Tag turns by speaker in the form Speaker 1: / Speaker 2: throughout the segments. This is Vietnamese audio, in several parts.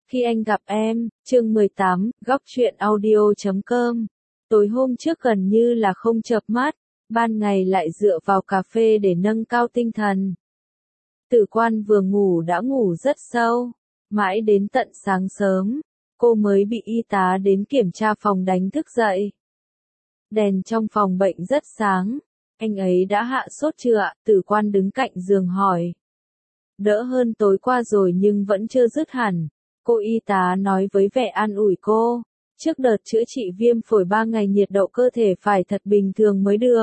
Speaker 1: Khi anh gặp em, chương 18, góc truyện audio.com. Tối hôm trước gần như là không chợp mắt, ban ngày lại dựa vào cà phê để nâng cao tinh thần. Tử Quan vừa ngủ đã ngủ rất sâu, mãi đến tận sáng sớm, cô mới bị y tá đến kiểm tra phòng đánh thức dậy. Đèn trong phòng bệnh rất sáng, anh ấy đã hạ sốt chưa ạ? Tử Quan đứng cạnh giường hỏi. Đỡ hơn tối qua rồi nhưng vẫn chưa dứt hẳn. Cô y tá nói với vẻ an ủi cô, trước đợt chữa trị viêm phổi 3 ngày nhiệt độ cơ thể phải thật bình thường mới được.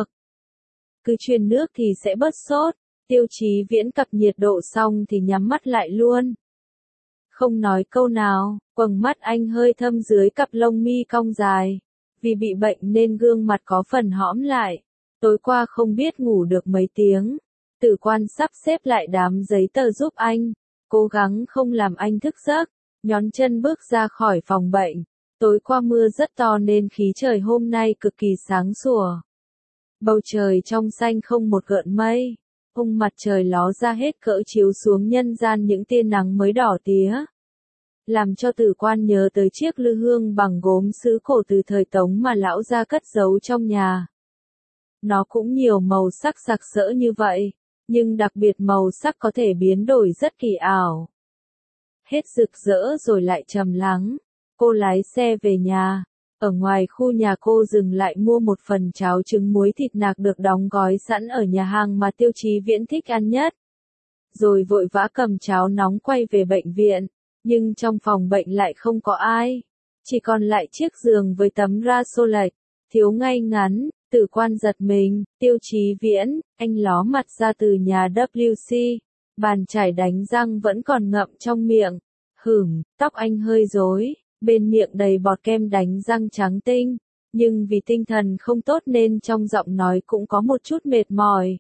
Speaker 1: Cứ truyền nước thì sẽ bớt sốt. Tiêu Chí Viễn cập nhiệt độ xong thì nhắm mắt lại luôn. Không nói câu nào, quầng mắt anh hơi thâm dưới cặp lông mi cong dài. Vì bị bệnh nên gương mặt có phần hõm lại. Tối qua không biết ngủ được mấy tiếng. Tử Quan sắp xếp lại đám giấy tờ giúp anh, cố gắng không làm anh thức giấc, nhón chân bước ra khỏi phòng bệnh. Tối qua mưa rất to nên khí trời hôm nay cực kỳ sáng sủa. Bầu trời trong xanh không một gợn mây, mặt trời ló ra hết cỡ chiếu xuống nhân gian những tia nắng mới đỏ tía. Làm cho Tử Quan nhớ tới chiếc lư hương bằng gốm sứ cổ từ thời Tống mà lão gia cất giấu trong nhà. Nó cũng nhiều màu sắc sặc sỡ như vậy, nhưng đặc biệt màu sắc có thể biến đổi rất kỳ ảo. Hết rực rỡ rồi lại trầm lắng. Cô lái xe về nhà. Ở ngoài khu nhà cô dừng lại mua một phần cháo trứng muối thịt nạc được đóng gói sẵn ở nhà hàng mà Tiêu Chí Viễn thích ăn nhất. Rồi vội vã cầm cháo nóng quay về bệnh viện. Nhưng trong phòng bệnh lại không có ai. Chỉ còn lại chiếc giường với tấm ra xô lệch, thiếu ngay ngắn. Tử Quan giật mình, Tiêu Chí Viễn, anh ló mặt ra từ nhà WC. Bàn chải đánh răng vẫn còn ngậm trong miệng. Tóc anh hơi rối, bên miệng đầy bọt kem đánh răng trắng tinh. Nhưng vì tinh thần không tốt nên trong giọng nói cũng có một chút mệt mỏi.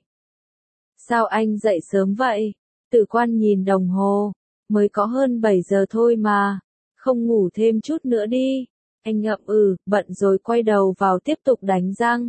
Speaker 1: Sao anh dậy sớm vậy? Tử Quan nhìn đồng hồ, mới có hơn 7 giờ thôi mà. Không ngủ thêm chút nữa đi. Anh ngậm bận rồi quay đầu vào tiếp tục đánh răng.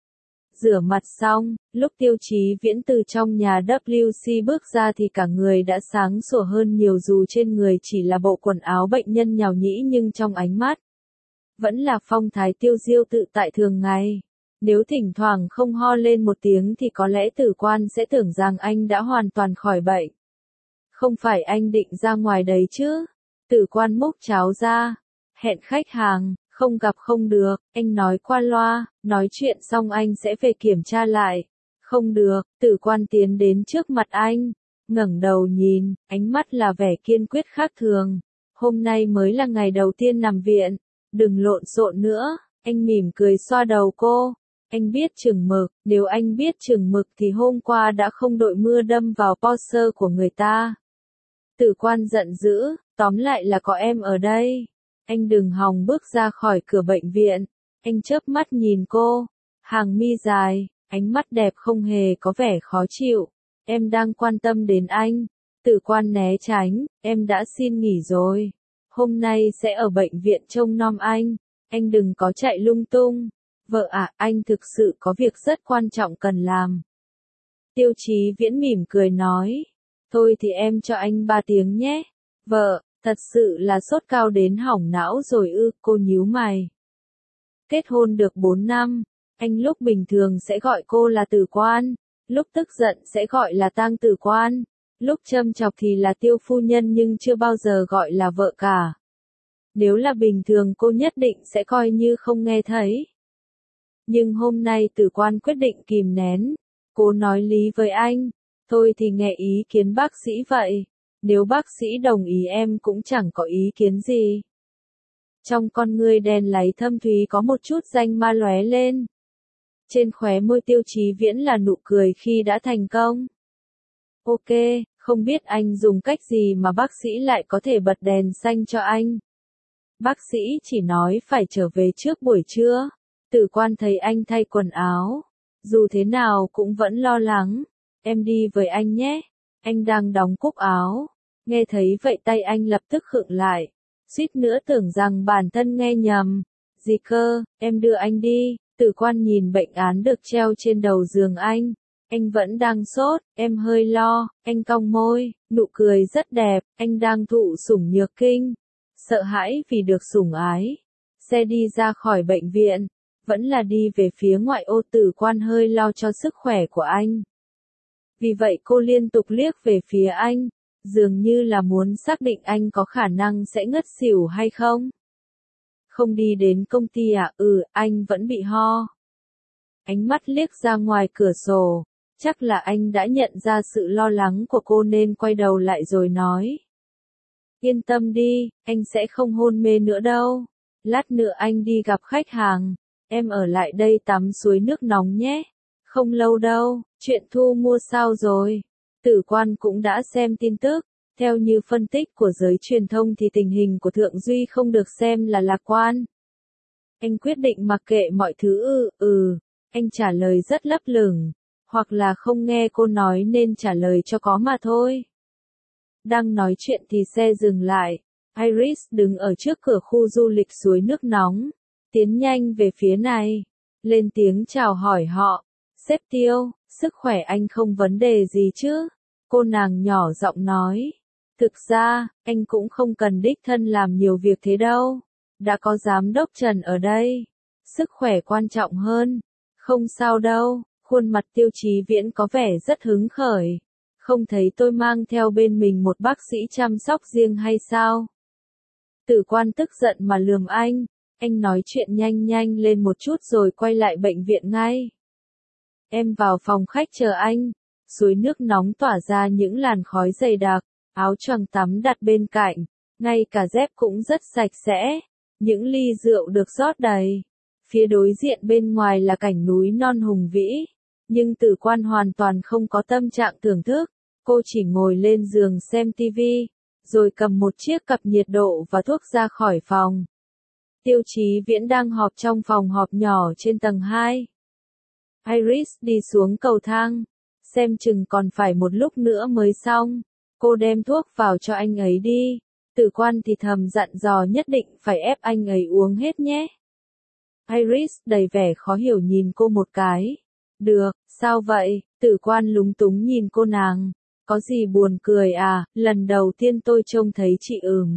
Speaker 1: Rửa mặt xong, lúc Tiêu Chí Viễn từ trong nhà WC bước ra thì cả người đã sáng sủa hơn nhiều dù trên người chỉ là bộ quần áo bệnh nhân nhàu nhĩ nhưng trong ánh mắt vẫn là phong thái tiêu diêu tự tại thường ngày. Nếu thỉnh thoảng không ho lên một tiếng thì có lẽ Tử Quan sẽ tưởng rằng anh đã hoàn toàn khỏi bệnh. Không phải anh định ra ngoài đấy chứ? Tử Quan múc cháo ra, hẹn khách hàng. Không gặp không được, anh nói qua loa, nói chuyện xong anh sẽ về kiểm tra lại. Không được, Tử Quan tiến đến trước mặt anh, ngẩng đầu nhìn, ánh mắt là vẻ kiên quyết khác thường. Hôm nay mới là ngày đầu tiên nằm viện, đừng lộn xộn nữa, anh mỉm cười xoa đầu cô. Anh biết chừng mực, nếu anh biết chừng mực thì hôm qua đã không đội mưa đâm vào Porsche của người ta. Tử Quan giận dữ, tóm lại là có em ở đây. Anh đừng hòng bước ra khỏi cửa bệnh viện. Anh chớp mắt nhìn cô. Hàng mi dài, ánh mắt đẹp không hề có vẻ khó chịu. Em đang quan tâm đến anh. Tử Quan né tránh, em đã xin nghỉ rồi. Hôm nay sẽ ở bệnh viện trông nom anh. Anh đừng có chạy lung tung. Vợ ạ, anh thực sự có việc rất quan trọng cần làm. Tiêu Chí Viễn mỉm cười nói. Thôi thì em cho anh 3 tiếng nhé. Vợ. Thật sự là sốt cao đến hỏng não rồi cô nhíu mày. Kết hôn được 4 năm, anh lúc bình thường sẽ gọi cô là Tử Quan, lúc tức giận sẽ gọi là Tang Tử Quan, lúc châm chọc thì là Tiêu phu nhân nhưng chưa bao giờ gọi là vợ cả. Nếu là bình thường cô nhất định sẽ coi như không nghe thấy. Nhưng hôm nay Tử Quan quyết định kìm nén, cô nói lý với anh, thôi thì nghe ý kiến bác sĩ vậy. Nếu bác sĩ đồng ý em cũng chẳng có ý kiến gì. Trong con ngươi đen láy thâm thúy có một chút danh ma lóe lên. Trên khóe môi Tiêu Chí Viễn là nụ cười khi đã thành công. Ok, không biết anh dùng cách gì mà bác sĩ lại có thể bật đèn xanh cho anh. Bác sĩ chỉ nói phải trở về trước buổi trưa. Tử Quan thấy anh thay quần áo. Dù thế nào cũng vẫn lo lắng. Em đi với anh nhé. Anh đang đóng cúc áo. Nghe thấy vậy tay anh lập tức khựng lại. Suýt nữa tưởng rằng bản thân nghe nhầm. Gì cơ, em đưa anh đi. Tử Quan nhìn bệnh án được treo trên đầu giường anh. Anh vẫn đang sốt, em hơi lo. Anh cong môi, nụ cười rất đẹp. Anh đang thụ sủng nhược kinh. sợ hãi vì được sủng ái. Xe đi ra khỏi bệnh viện, vẫn là đi về phía ngoại ô. Tử Quan hơi lo cho sức khỏe của anh. Vì vậy cô liên tục liếc về phía anh, dường như là muốn xác định anh có khả năng sẽ ngất xỉu hay không. Không đi đến công ty à? Anh vẫn bị ho. Ánh mắt liếc ra ngoài cửa sổ, chắc là anh đã nhận ra sự lo lắng của cô nên quay đầu lại rồi nói. Yên tâm đi, anh sẽ không hôn mê nữa đâu. Lát nữa anh đi gặp khách hàng, em ở lại đây tắm suối nước nóng nhé. Không lâu đâu, chuyện thu mua sao rồi? Tử Quan cũng đã xem tin tức. Theo như phân tích của giới truyền thông thì tình hình của Thượng Duy không được xem là lạc quan. Anh quyết định mặc kệ mọi thứ. Anh trả lời rất lấp lửng, hoặc là không nghe cô nói nên trả lời cho có mà thôi. Đang nói chuyện thì xe dừng lại. Iris đứng ở trước cửa khu du lịch suối nước nóng, tiến nhanh về phía này, lên tiếng chào hỏi họ. Sếp Tiêu, sức khỏe anh không vấn đề gì chứ? Cô nàng nhỏ giọng nói. Thực ra, anh cũng không cần đích thân làm nhiều việc thế đâu. Đã có giám đốc Trần ở đây. Sức khỏe quan trọng hơn. Không sao đâu, khuôn mặt Tiêu Chí Viễn có vẻ rất hứng khởi. Không thấy tôi mang theo bên mình một bác sĩ chăm sóc riêng hay sao? Tử Quan tức giận mà lườm anh nói chuyện nhanh lên một chút rồi quay lại bệnh viện ngay. Em vào phòng khách chờ anh. Suối nước nóng tỏa ra những làn khói dày đặc, áo choàng tắm đặt bên cạnh, ngay cả dép cũng rất sạch sẽ. Những ly rượu được rót đầy. Phía đối diện bên ngoài là cảnh núi non hùng vĩ, nhưng Tử Quan hoàn toàn không có tâm trạng thưởng thức. Cô chỉ ngồi lên giường xem tivi, rồi cầm một chiếc cặp nhiệt độ và thuốc ra khỏi phòng. Tiêu Chí Viễn đang họp trong phòng họp nhỏ trên tầng 2. Iris đi xuống cầu thang, xem chừng còn phải một lúc nữa mới xong. Cô đem thuốc vào cho anh ấy đi. Tử Quan thì thầm dặn dò nhất định phải ép anh ấy uống hết nhé. Iris đầy vẻ khó hiểu nhìn cô một cái. Được, sao vậy? Tử Quan lúng túng nhìn cô nàng. Có gì buồn cười à, lần đầu tiên tôi trông thấy chị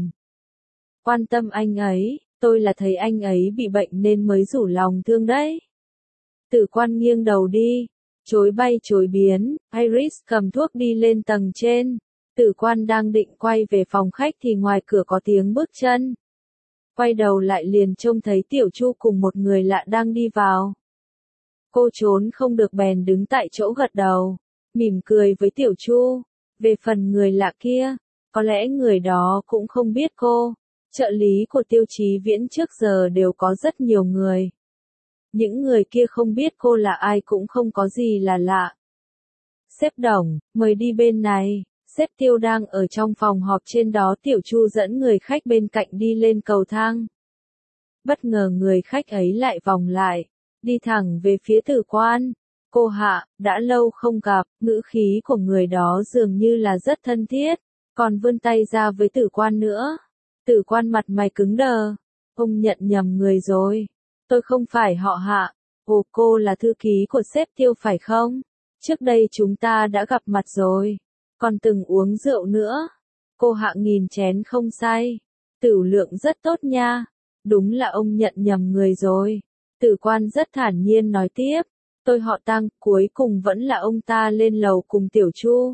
Speaker 1: quan tâm anh ấy, tôi là thấy anh ấy bị bệnh nên mới rủ lòng thương đấy. Tử Quan nghiêng đầu đi, chối bay chối biến. Iris cầm thuốc đi lên tầng trên. Tử Quan đang định quay về phòng khách thì ngoài cửa có tiếng bước chân. Quay đầu lại liền trông thấy Tiểu Chu cùng một người lạ đang đi vào. Cô trốn không được bèn đứng tại chỗ gật đầu, mỉm cười với Tiểu Chu. Về phần người lạ kia, có lẽ người đó cũng không biết cô. Trợ lý của Tiêu Chí Viễn trước giờ đều có rất nhiều người. Những người kia không biết cô là ai cũng không có gì là lạ. Sếp Đồng, mời đi bên này. Sếp Tiêu đang ở trong phòng họp trên đó. Tiểu Chu dẫn người khách bên cạnh đi lên cầu thang. Bất ngờ người khách ấy lại vòng lại, đi thẳng về phía Tử Quan. Cô Hạ, đã lâu không gặp. Ngữ khí của người đó dường như là rất thân thiết, còn vươn tay ra với Tử Quan nữa. Tử Quan mặt mày cứng đờ. Ông nhận nhầm người rồi. Tôi không phải họ Hạ. Ồ, cô là thư ký của sếp Tiêu phải không? Trước đây chúng ta đã gặp mặt rồi, còn từng uống rượu nữa. Cô Hạ nghìn chén không say. Tửu lượng rất tốt nha. Đúng là ông nhận nhầm người rồi. Tử Quan rất thản nhiên nói tiếp. Tôi họ Tăng, cuối cùng vẫn là ông ta lên lầu cùng Tiểu Chu.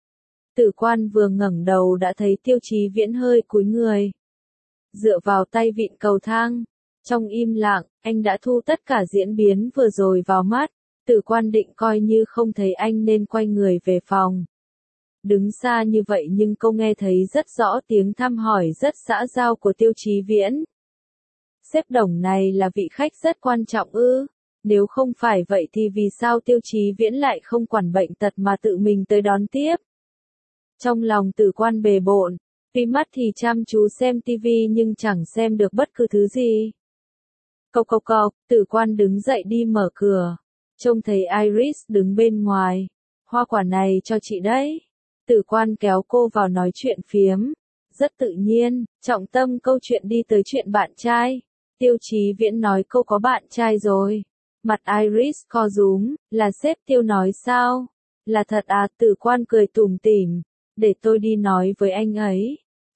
Speaker 1: Tử Quan vừa ngẩng đầu đã thấy Tiêu Chí Viễn hơi cúi người, dựa vào tay vịn cầu thang. Trong im lặng, anh đã thu tất cả diễn biến vừa rồi vào mắt. Tử Quan định coi như không thấy anh nên quay người về phòng. Đứng xa như vậy nhưng cô nghe thấy rất rõ tiếng thăm hỏi rất xã giao của Tiêu Chí Viễn. Sếp Đồng này là vị khách rất quan trọng ư? Nếu không phải vậy thì vì sao Tiêu Chí Viễn lại không quản bệnh tật mà tự mình tới đón tiếp? Trong lòng Tử Quan bề bộn, tuy mắt thì chăm chú xem tivi nhưng chẳng xem được bất cứ thứ gì. Cộc cộc cộc, Tử Quan đứng dậy đi mở cửa, trông thấy Iris đứng bên ngoài. Hoa quả này cho chị đấy. Tử Quan kéo cô vào nói chuyện phiếm, rất tự nhiên, trọng tâm câu chuyện đi tới chuyện bạn trai. Tiêu Chí Viễn nói cô có bạn trai rồi. Mặt Iris co rúm, là sếp Tiêu nói sao? Là thật à? Tử Quan cười tủm tỉm, để tôi đi nói với anh ấy.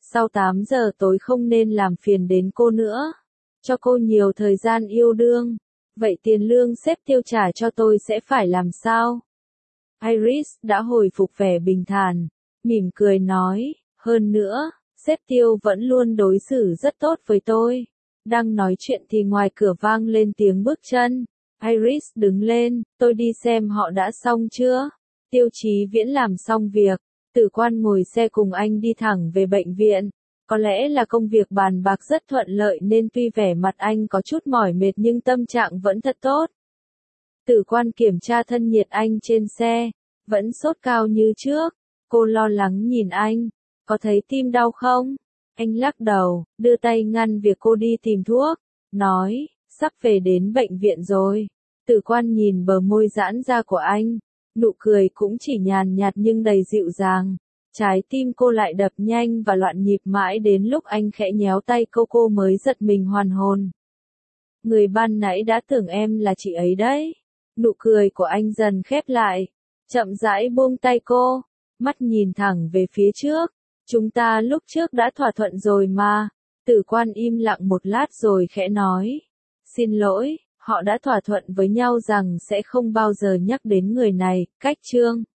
Speaker 1: Sau 8 giờ tối không nên làm phiền đến cô nữa. Cho cô nhiều thời gian yêu đương. Vậy tiền lương sếp Tiêu trả cho tôi sẽ phải làm sao? Iris đã hồi phục vẻ bình thản, mỉm cười nói, hơn nữa, sếp Tiêu vẫn luôn đối xử rất tốt với tôi. Đang nói chuyện thì ngoài cửa vang lên tiếng bước chân. Iris đứng lên, tôi đi xem họ đã xong chưa? Tiêu Chí Viễn làm xong việc, Tử Quan ngồi xe cùng anh đi thẳng về bệnh viện. Có lẽ là công việc bàn bạc rất thuận lợi nên tuy vẻ mặt anh có chút mỏi mệt nhưng tâm trạng vẫn thật tốt. Tử Quan kiểm tra thân nhiệt anh trên xe, vẫn sốt cao như trước. Cô lo lắng nhìn anh, có thấy tim đau không? Anh lắc đầu, đưa tay ngăn việc cô đi tìm thuốc, nói, sắp về đến bệnh viện rồi. Tử Quan nhìn bờ môi giãn ra của anh, nụ cười cũng chỉ nhàn nhạt nhưng đầy dịu dàng. Trái tim cô lại đập nhanh và loạn nhịp mãi đến lúc anh khẽ nhéo tay cô mới giật mình hoàn hồn. Người ban nãy đã tưởng em là chị ấy đấy. Nụ cười của anh dần khép lại, chậm rãi buông tay cô, mắt nhìn thẳng về phía trước. Chúng ta lúc trước đã thỏa thuận rồi mà. Tử Quan im lặng một lát rồi khẽ nói. Xin lỗi, họ đã thỏa thuận với nhau rằng sẽ không bao giờ nhắc đến người này, cách chương.